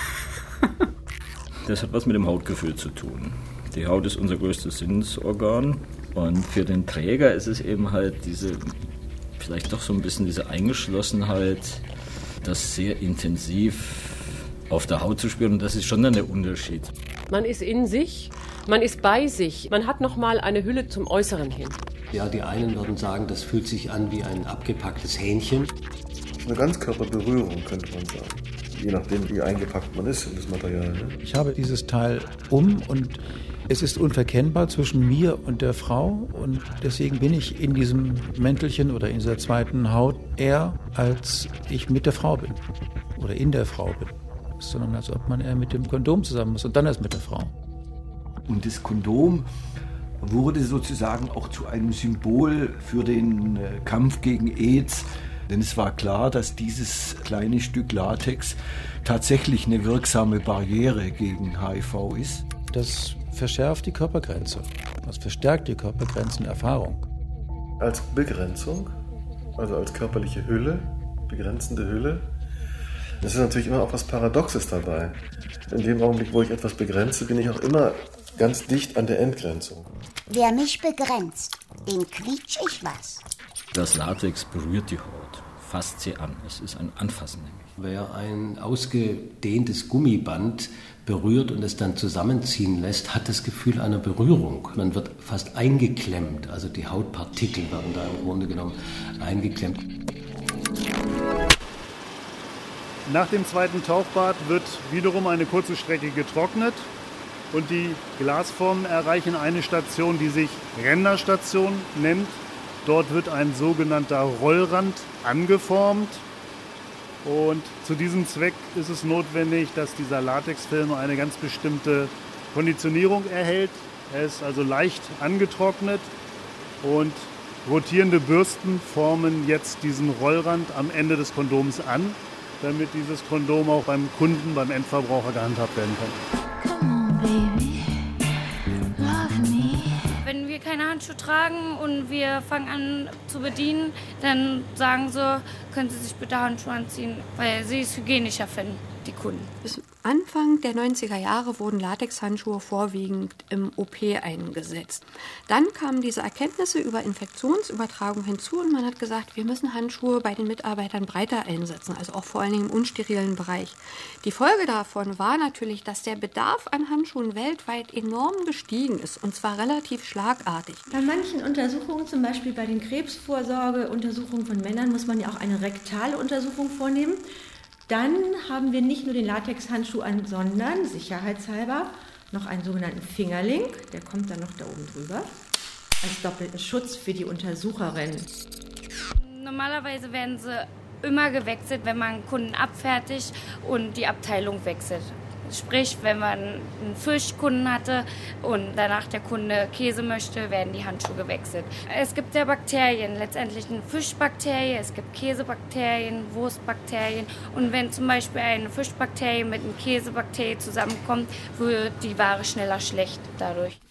Das hat was mit dem Hautgefühl zu tun. Die Haut ist unser größtes Sinnesorgan und für den Träger ist es eben halt vielleicht doch so ein bisschen diese Eingeschlossenheit, das sehr intensiv auf der Haut zu spüren, und das ist schon dann der Unterschied. Man ist in sich, man ist bei sich, man hat nochmal eine Hülle zum Äußeren hin. Ja, die einen würden sagen, das fühlt sich an wie ein abgepacktes Hähnchen. Eine Ganzkörperberührung, könnte man sagen. Je nachdem, wie eingepackt man ist in das Material. Ne? Ich habe dieses Teil und es ist unverkennbar zwischen mir und der Frau, und deswegen bin ich in diesem Mäntelchen oder in dieser zweiten Haut eher, als ich mit der Frau bin oder in der Frau bin, sondern als ob man eher mit dem Kondom zusammen ist und dann erst mit der Frau. Und das Kondom wurde sozusagen auch zu einem Symbol für den Kampf gegen AIDS, Denn es war klar, dass dieses kleine Stück Latex tatsächlich eine wirksame Barriere gegen HIV ist. Das verschärft die Körpergrenze. Das verstärkt die Körpergrenzenerfahrung. Als Begrenzung, also als körperliche Hülle, begrenzende Hülle, das ist natürlich immer auch was Paradoxes dabei. In dem Augenblick, wo ich etwas begrenze, bin ich auch immer ganz dicht an der Entgrenzung. Wer mich begrenzt, den quietsch ich was. Das Latex berührt die Haut, fasst sie an. Es ist ein Anfassen nämlich. Wer ein ausgedehntes Gummiband berührt und es dann zusammenziehen lässt, hat das Gefühl einer Berührung. Man wird fast eingeklemmt, also die Hautpartikel werden da im Grunde genommen eingeklemmt. Nach dem zweiten Tauchbad wird wiederum eine kurze Strecke getrocknet und die Glasformen erreichen eine Station, die sich Renderstation nennt. Dort wird ein sogenannter Rollrand angeformt und zu diesem Zweck ist es notwendig, dass dieser Latexfilm eine ganz bestimmte Konditionierung erhält. Er ist also leicht angetrocknet und rotierende Bürsten formen jetzt diesen Rollrand am Ende des Kondoms an, damit dieses Kondom auch beim Kunden, beim Endverbraucher gehandhabt werden kann. Come on, baby. Love me. Wenn wir keine Handschuhe tragen und wir fangen an zu bedienen, dann sagen sie, können Sie sich bitte Handschuhe anziehen, weil sie es hygienischer finden, die Kunden. Bis Anfang der 90er Jahre wurden Latexhandschuhe vorwiegend im OP eingesetzt. Dann kamen diese Erkenntnisse über Infektionsübertragung hinzu und man hat gesagt, wir müssen Handschuhe bei den Mitarbeitern breiter einsetzen, also auch vor allen Dingen im unsterilen Bereich. Die Folge davon war natürlich, dass der Bedarf an Handschuhen weltweit enorm gestiegen ist und zwar relativ schlagartig. Bei manchen Untersuchungen, zum Beispiel bei den Krebsvorsorgeuntersuchungen von Männern, muss man ja auch eine rektale Untersuchung vornehmen. Dann haben wir nicht nur den Latexhandschuh an, sondern sicherheitshalber noch einen sogenannten Fingerling. Der kommt dann noch da oben drüber. Als doppelten Schutz für die Untersucherin. Normalerweise werden sie immer gewechselt, wenn man einen Kunden abfertigt und die Abteilung wechselt. Sprich, wenn man einen Fischkunden hatte und danach der Kunde Käse möchte, werden die Handschuhe gewechselt. Es gibt ja Bakterien, letztendlich eine Fischbakterie, es gibt Käsebakterien, Wurstbakterien. Und wenn zum Beispiel eine Fischbakterie mit einer Käsebakterie zusammenkommt, wird die Ware schneller schlecht dadurch.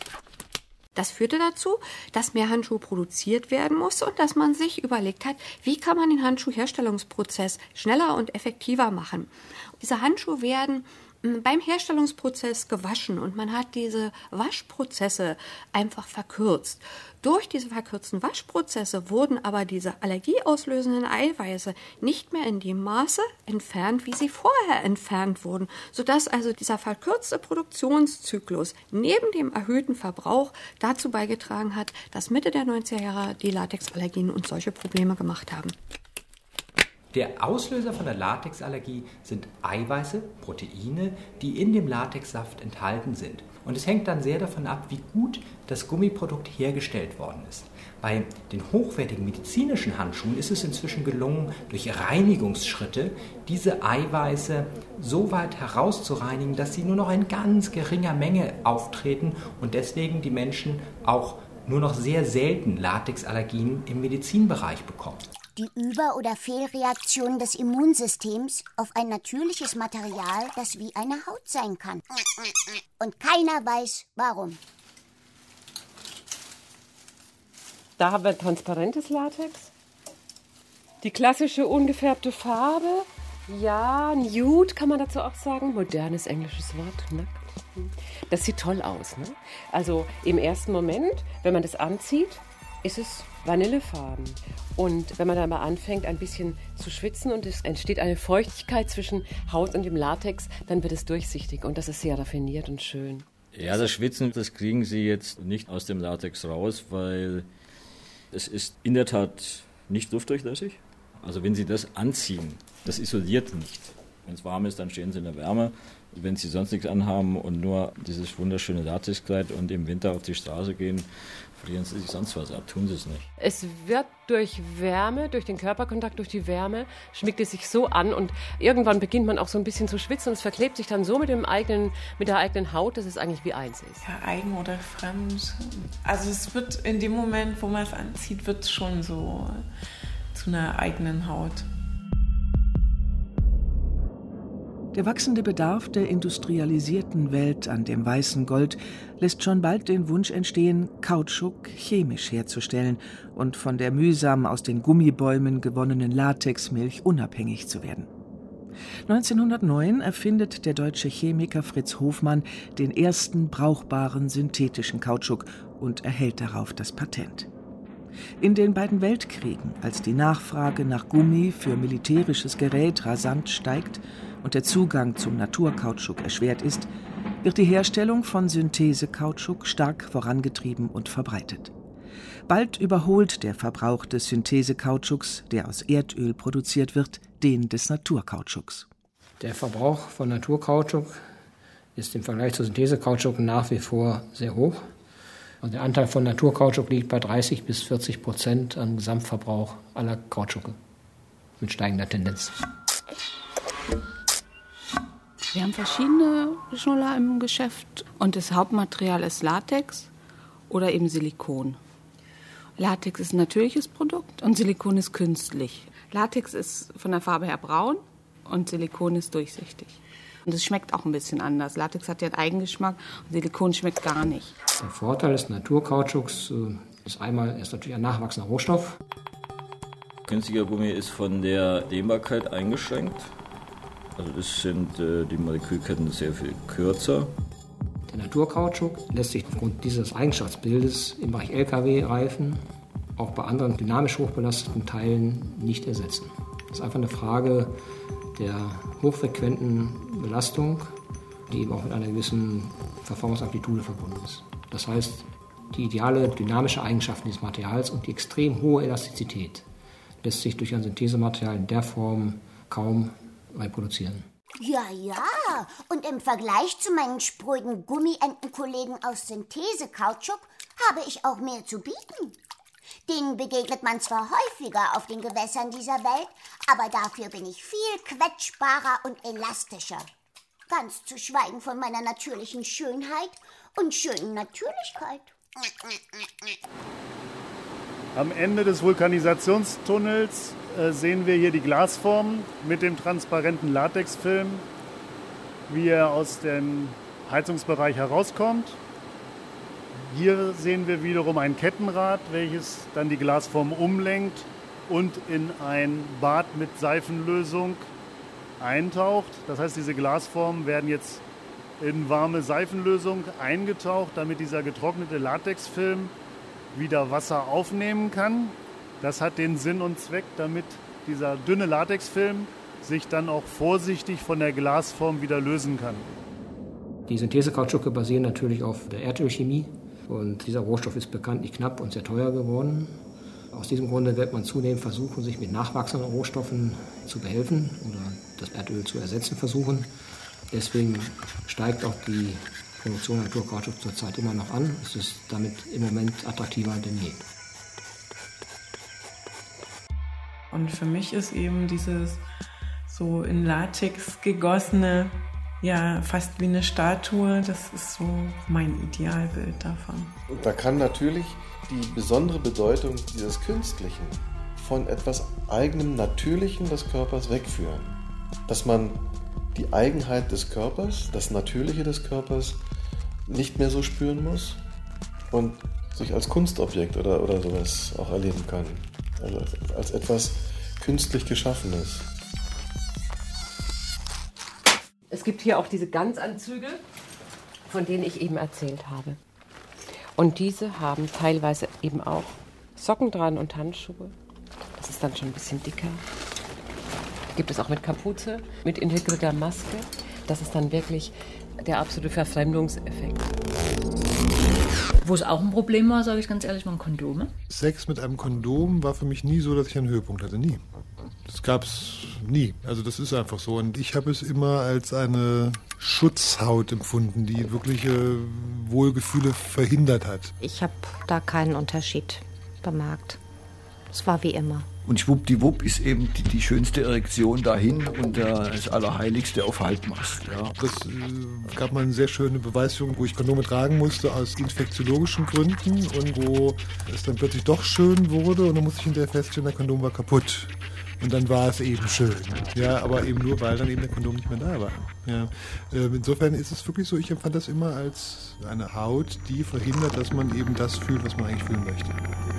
Das führte dazu, dass mehr Handschuhe produziert werden musste und dass man sich überlegt hat, wie kann man den Handschuhherstellungsprozess schneller und effektiver machen. Diese Handschuhe werden beim Herstellungsprozess gewaschen und man hat diese Waschprozesse einfach verkürzt. Durch diese verkürzten Waschprozesse wurden aber diese allergieauslösenden Eiweiße nicht mehr in dem Maße entfernt, wie sie vorher entfernt wurden, sodass also dieser verkürzte Produktionszyklus neben dem erhöhten Verbrauch dazu beigetragen hat, dass Mitte der 90er Jahre die Latexallergien uns solche Probleme gemacht haben. Der Auslöser von der Latexallergie sind Eiweiße, Proteine, die in dem Latexsaft enthalten sind. Und es hängt dann sehr davon ab, wie gut das Gummiprodukt hergestellt worden ist. Bei den hochwertigen medizinischen Handschuhen ist es inzwischen gelungen, durch Reinigungsschritte diese Eiweiße so weit herauszureinigen, dass sie nur noch in ganz geringer Menge auftreten und deswegen die Menschen auch nur noch sehr selten Latexallergien im Medizinbereich bekommen. Die Über- oder Fehlreaktion des Immunsystems auf ein natürliches Material, das wie eine Haut sein kann. Und keiner weiß, warum. Da haben wir transparentes Latex. Die klassische ungefärbte Farbe. Ja, nude kann man dazu auch sagen. Modernes englisches Wort, nackt. Das sieht toll aus, ne? Also im ersten Moment, wenn man das anzieht, ist es Vanillefarben. Und wenn man dann mal anfängt, ein bisschen zu schwitzen und es entsteht eine Feuchtigkeit zwischen Haut und dem Latex, dann wird es durchsichtig und das ist sehr raffiniert und schön. Ja, das Schwitzen, das kriegen Sie jetzt nicht aus dem Latex raus, weil es ist in der Tat nicht luftdurchlässig. Also wenn Sie das anziehen, das isoliert nicht. Wenn es warm ist, dann stehen Sie in der Wärme. Wenn Sie sonst nichts anhaben und nur dieses wunderschöne Latexkleid und im Winter auf die Straße gehen, frieren Sie sich sonst was ab, tun Sie es nicht. Es wird durch Wärme, durch den Körperkontakt, durch die Wärme, schmiegt es sich so an und irgendwann beginnt man auch so ein bisschen zu schwitzen und es verklebt sich dann so mit der eigenen Haut, dass es eigentlich wie eins ist. Ja, eigen oder fremd. Also es wird in dem Moment, wo man es anzieht, wird es schon so zu einer eigenen Haut. Der wachsende Bedarf der industrialisierten Welt an dem weißen Gold lässt schon bald den Wunsch entstehen, Kautschuk chemisch herzustellen und von der mühsam aus den Gummibäumen gewonnenen Latexmilch unabhängig zu werden. 1909 erfindet der deutsche Chemiker Fritz Hofmann den ersten brauchbaren synthetischen Kautschuk und erhält darauf das Patent. In den beiden Weltkriegen, als die Nachfrage nach Gummi für militärisches Gerät rasant steigt und der Zugang zum Naturkautschuk erschwert ist, wird die Herstellung von Synthesekautschuk stark vorangetrieben und verbreitet. Bald überholt der Verbrauch des Synthesekautschuks, der aus Erdöl produziert wird, den des Naturkautschuks. Der Verbrauch von Naturkautschuk ist im Vergleich zu Synthesekautschuk nach wie vor sehr hoch. Und der Anteil von Naturkautschuk liegt bei 30-40% am Gesamtverbrauch aller Kautschuke mit steigender Tendenz. Wir haben verschiedene Schnuller im Geschäft und das Hauptmaterial ist Latex oder eben Silikon. Latex ist ein natürliches Produkt und Silikon ist künstlich. Latex ist von der Farbe her braun und Silikon ist durchsichtig. Und es schmeckt auch ein bisschen anders. Latex hat ja einen Eigengeschmack und Silikon schmeckt gar nicht. Der Vorteil des Naturkautschuks ist einmal, er ist natürlich ein nachwachsender Rohstoff. Günstiger Gummi ist von der Dehnbarkeit eingeschränkt. Also das sind die Molekülketten sehr viel kürzer. Der Naturkautschuk lässt sich aufgrund dieses Eigenschaftsbildes im Bereich Lkw-Reifen auch bei anderen dynamisch hochbelasteten Teilen nicht ersetzen. Das ist einfach eine Frage der hochfrequenten Belastung, die eben auch mit einer gewissen Verformungsamplitude verbunden ist. Das heißt, die ideale dynamische Eigenschaften dieses Materials und die extrem hohe Elastizität lässt sich durch ein Synthesematerial in der Form kaum reproduzieren. Ja, und im Vergleich zu meinen spröden Gummientenkollegen aus Synthesekautschuk habe ich auch mehr zu bieten. Denen begegnet man zwar häufiger auf den Gewässern dieser Welt, aber dafür bin ich viel quetschbarer und elastischer. Ganz zu schweigen von meiner natürlichen Schönheit und schönen Natürlichkeit. Am Ende des Vulkanisationstunnels sehen wir hier die Glasform mit dem transparenten Latexfilm, wie er aus dem Heizungsbereich herauskommt. Hier sehen wir wiederum ein Kettenrad, welches dann die Glasform umlenkt und in ein Bad mit Seifenlösung eintaucht. Das heißt, diese Glasformen werden jetzt in warme Seifenlösung eingetaucht, damit dieser getrocknete Latexfilm wieder Wasser aufnehmen kann. Das hat den Sinn und Zweck, damit dieser dünne Latexfilm sich dann auch vorsichtig von der Glasform wieder lösen kann. Die Synthesekautschuke basieren natürlich auf der Erdölchemie und dieser Rohstoff ist bekanntlich knapp und sehr teuer geworden. Aus diesem Grunde wird man zunehmend versuchen, sich mit nachwachsenden Rohstoffen zu behelfen oder das Erdöl zu ersetzen versuchen. Deswegen steigt auch die Produktion Naturkautschuk zurzeit immer noch an. Es ist damit im Moment attraktiver denn je. Und für mich ist eben dieses so in Latex gegossene, ja, fast wie eine Statue, das ist so mein Idealbild davon. Und da kann natürlich die besondere Bedeutung dieses Künstlichen von etwas eigenem Natürlichen des Körpers wegführen. Dass man die Eigenheit des Körpers, das Natürliche des Körpers nicht mehr so spüren muss und sich als Kunstobjekt oder sowas auch erleben kann. Also als etwas künstlich Geschaffenes. Es gibt hier auch diese Ganzanzüge, von denen ich eben erzählt habe. Und diese haben teilweise eben auch Socken dran und Handschuhe. Das ist dann schon ein bisschen dicker. Gibt es auch mit Kapuze, mit integrierter Maske. Das ist dann wirklich der absolute Verfremdungseffekt. Wo es auch ein Problem war, sage ich ganz ehrlich, waren Kondome. Sex mit einem Kondom war für mich nie so, dass ich einen Höhepunkt hatte. Nie. Das gab es nie. Also das ist einfach so. Und ich habe es immer als eine Schutzhaut empfunden, die wirkliche Wohlgefühle verhindert hat. Ich habe da keinen Unterschied bemerkt. Es war wie immer. Und schwuppdiwupp ist eben die schönste Erektion dahin und das Allerheiligste auf Halbmast. Ja. Das gab mal eine sehr schöne Beweisführung, wo ich Kondome tragen musste aus infektiologischen Gründen und wo es dann plötzlich doch schön wurde und dann musste ich hinterher feststellen, der Kondom war kaputt. Und dann war es eben schön. Ja, aber eben nur, weil dann eben der Kondom nicht mehr da war. Ja. Insofern ist es wirklich so, ich empfand das immer als eine Haut, die verhindert, dass man eben das fühlt, was man eigentlich fühlen möchte.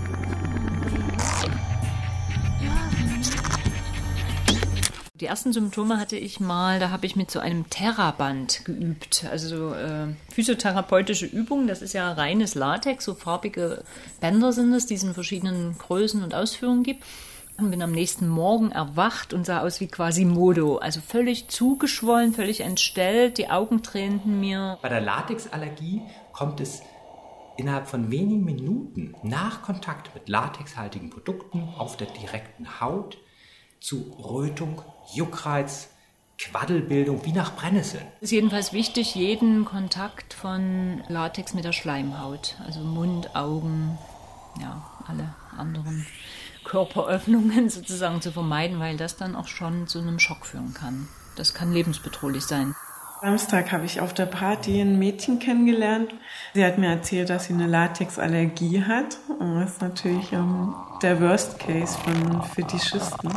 Die ersten Symptome hatte ich mal, da habe ich mit so einem Theraband geübt, also physiotherapeutische Übungen, das ist ja reines Latex, so farbige Bänder sind es, die es in verschiedenen Größen und Ausführungen gibt. Und bin am nächsten Morgen erwacht und sah aus wie Quasimodo, also völlig zugeschwollen, völlig entstellt, die Augen tränten mir. Bei der Latexallergie kommt es innerhalb von wenigen Minuten nach Kontakt mit latexhaltigen Produkten auf der direkten Haut zu Rötung, Juckreiz, Quaddelbildung wie nach Brennnesseln. Es ist jedenfalls wichtig, jeden Kontakt von Latex mit der Schleimhaut, also Mund, Augen, ja, alle anderen Körperöffnungen sozusagen zu vermeiden, weil das dann auch schon zu einem Schock führen kann. Das kann lebensbedrohlich sein. Samstag habe ich auf der Party ein Mädchen kennengelernt. Sie hat mir erzählt, dass sie eine Latexallergie hat. Und das ist natürlich der Worst Case von Fetischisten.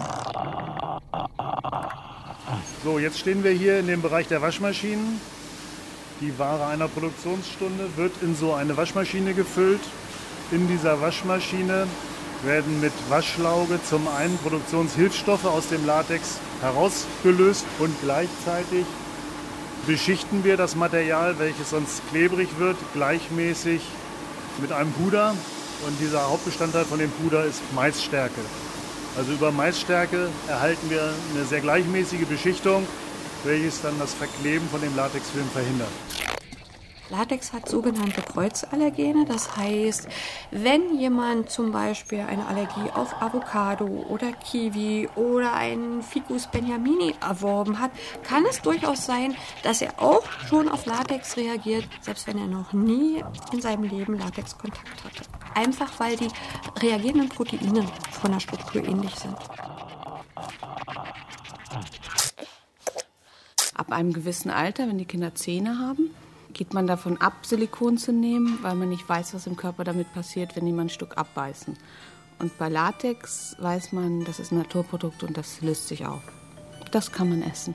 So, jetzt stehen wir hier in dem Bereich der Waschmaschinen. Die Ware einer Produktionsstunde wird in so eine Waschmaschine gefüllt. In dieser Waschmaschine werden mit Waschlauge zum einen Produktionshilfsstoffe aus dem Latex herausgelöst und gleichzeitig beschichten wir das Material, welches sonst klebrig wird, gleichmäßig mit einem Puder. Und dieser Hauptbestandteil von dem Puder ist Maisstärke. Also über Maisstärke erhalten wir eine sehr gleichmäßige Beschichtung, welches dann das Verkleben von dem Latexfilm verhindert. Latex hat sogenannte Kreuzallergene, das heißt, wenn jemand zum Beispiel eine Allergie auf Avocado oder Kiwi oder einen Ficus benjamini erworben hat, kann es durchaus sein, dass er auch schon auf Latex reagiert, selbst wenn er noch nie in seinem Leben Latexkontakt hatte. Einfach weil die reagierenden Proteine von der Struktur ähnlich sind. Ab einem gewissen Alter, wenn die Kinder Zähne haben, geht man davon ab, Silikon zu nehmen, weil man nicht weiß, was im Körper damit passiert, wenn die mal ein Stück abbeißen. Und bei Latex weiß man, das ist ein Naturprodukt und das löst sich auf. Das kann man essen.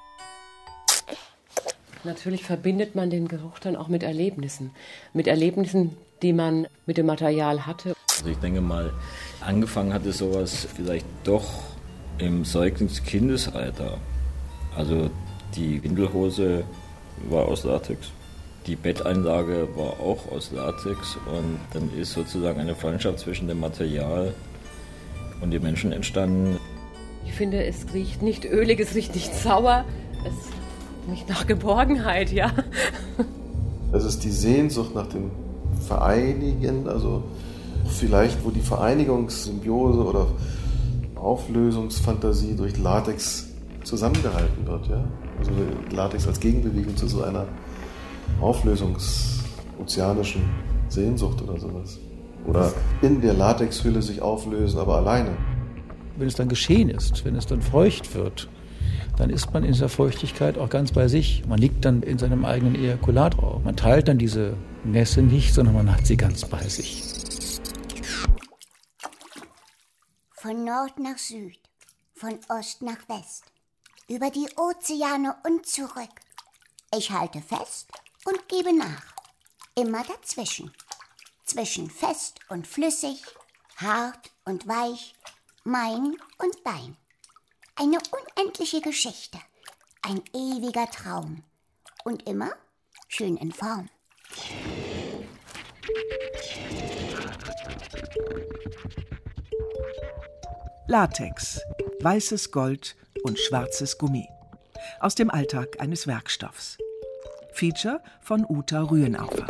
Natürlich verbindet man den Geruch dann auch mit Erlebnissen. Mit Erlebnissen, die man mit dem Material hatte. Also ich denke mal, angefangen hat es sowas vielleicht doch im Säuglings-Kindesalter. Also die Windelhose war aus Latex. Die Betteinlage war auch aus Latex und dann ist sozusagen eine Freundschaft zwischen dem Material und dem Menschen entstanden. Ich finde, es riecht nicht ölig, es riecht nicht sauer, es riecht nach Geborgenheit, ja. Es ist die Sehnsucht nach dem Vereinigen, also vielleicht, wo die Vereinigungssymbiose oder Auflösungsfantasie durch Latex zusammengehalten wird, ja. Also Latex als Gegenbewegung zu so einer auflösungsozeanischen Sehnsucht oder sowas. Oder in der Latexhülle sich auflösen, aber alleine. Wenn es dann geschehen ist, wenn es dann feucht wird, dann ist man in dieser Feuchtigkeit auch ganz bei sich. Man liegt dann in seinem eigenen Ejakulat drauf. Man teilt dann diese Nässe nicht, sondern man hat sie ganz bei sich. Von Nord nach Süd, von Ost nach West, über die Ozeane und zurück. Ich halte fest und gebe nach. Immer dazwischen. Zwischen fest und flüssig, hart und weich, mein und dein. Eine unendliche Geschichte, ein ewiger Traum. Und immer schön in Form. Latex, weißes Gold und schwarzes Gummi. Aus dem Alltag eines Werkstoffs. Feature von Uta Rühenaufer.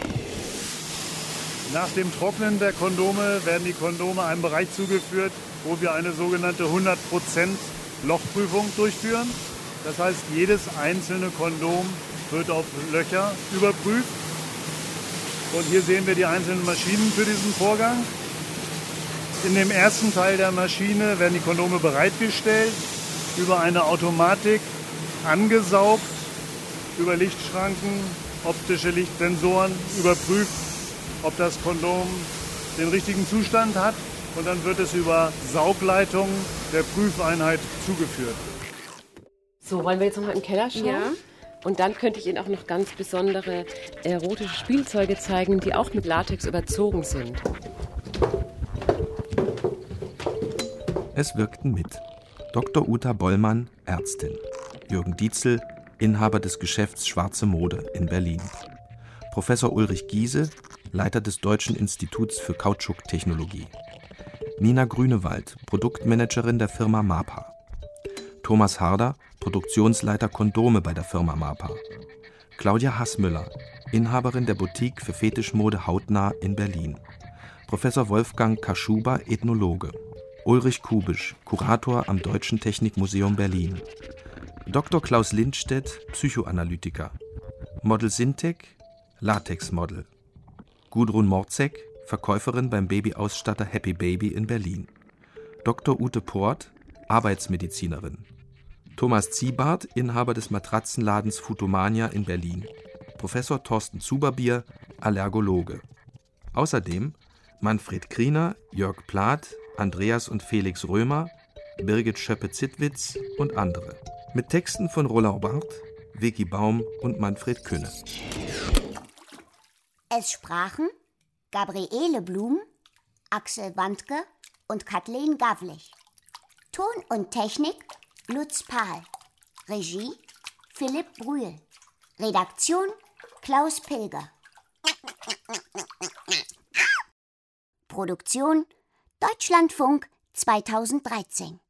Nach dem Trocknen der Kondome werden die Kondome einem Bereich zugeführt, wo wir eine sogenannte 100% Lochprüfung durchführen. Das heißt, jedes einzelne Kondom wird auf Löcher überprüft. Und hier sehen wir die einzelnen Maschinen für diesen Vorgang. In dem ersten Teil der Maschine werden die Kondome bereitgestellt, über eine Automatik angesaugt, über Lichtschranken, optische Lichtsensoren überprüft, ob das Kondom den richtigen Zustand hat, und dann wird es über Saugleitungen der Prüfeinheit zugeführt. So, wollen wir jetzt noch mal in den Keller schauen? Ja. Und dann könnte ich Ihnen auch noch ganz besondere erotische Spielzeuge zeigen, die auch mit Latex überzogen sind. Es wirkten mit Dr. Uta Bollmann, Ärztin, Jürgen Dietzel, Inhaber des Geschäfts Schwarze Mode in Berlin, Professor Ulrich Giese, Leiter des Deutschen Instituts für Kautschuktechnologie, Nina Grünewald, Produktmanagerin der Firma MAPA, Thomas Harder, Produktionsleiter Kondome bei der Firma MAPA, Claudia Hassmüller, Inhaberin der Boutique für Fetischmode Hautnah in Berlin, Professor Wolfgang Kaschuba, Ethnologe, Ulrich Kubisch, Kurator am Deutschen Technikmuseum Berlin, Dr. Klaus Lindstedt, Psychoanalytiker, Model Sintek, Latexmodel, Gudrun Morzek, Verkäuferin beim Babyausstatter Happy Baby in Berlin, Dr. Ute Port, Arbeitsmedizinerin, Thomas Ziebart, Inhaber des Matratzenladens Futomania in Berlin, Professor Thorsten Zuberbier, Allergologe. Außerdem Manfred Kriener, Jörg Plath, Andreas und Felix Römer, Birgit Schöppe-Zittwitz und andere. Mit Texten von Roland Barth, Vicky Baum und Manfred Künne. Es sprachen Gabriele Blum, Axel Wandke und Kathleen Gavlich. Ton und Technik Lutz Pahl. Regie Philipp Brühl. Redaktion Klaus Pilger. Produktion Deutschlandfunk 2013.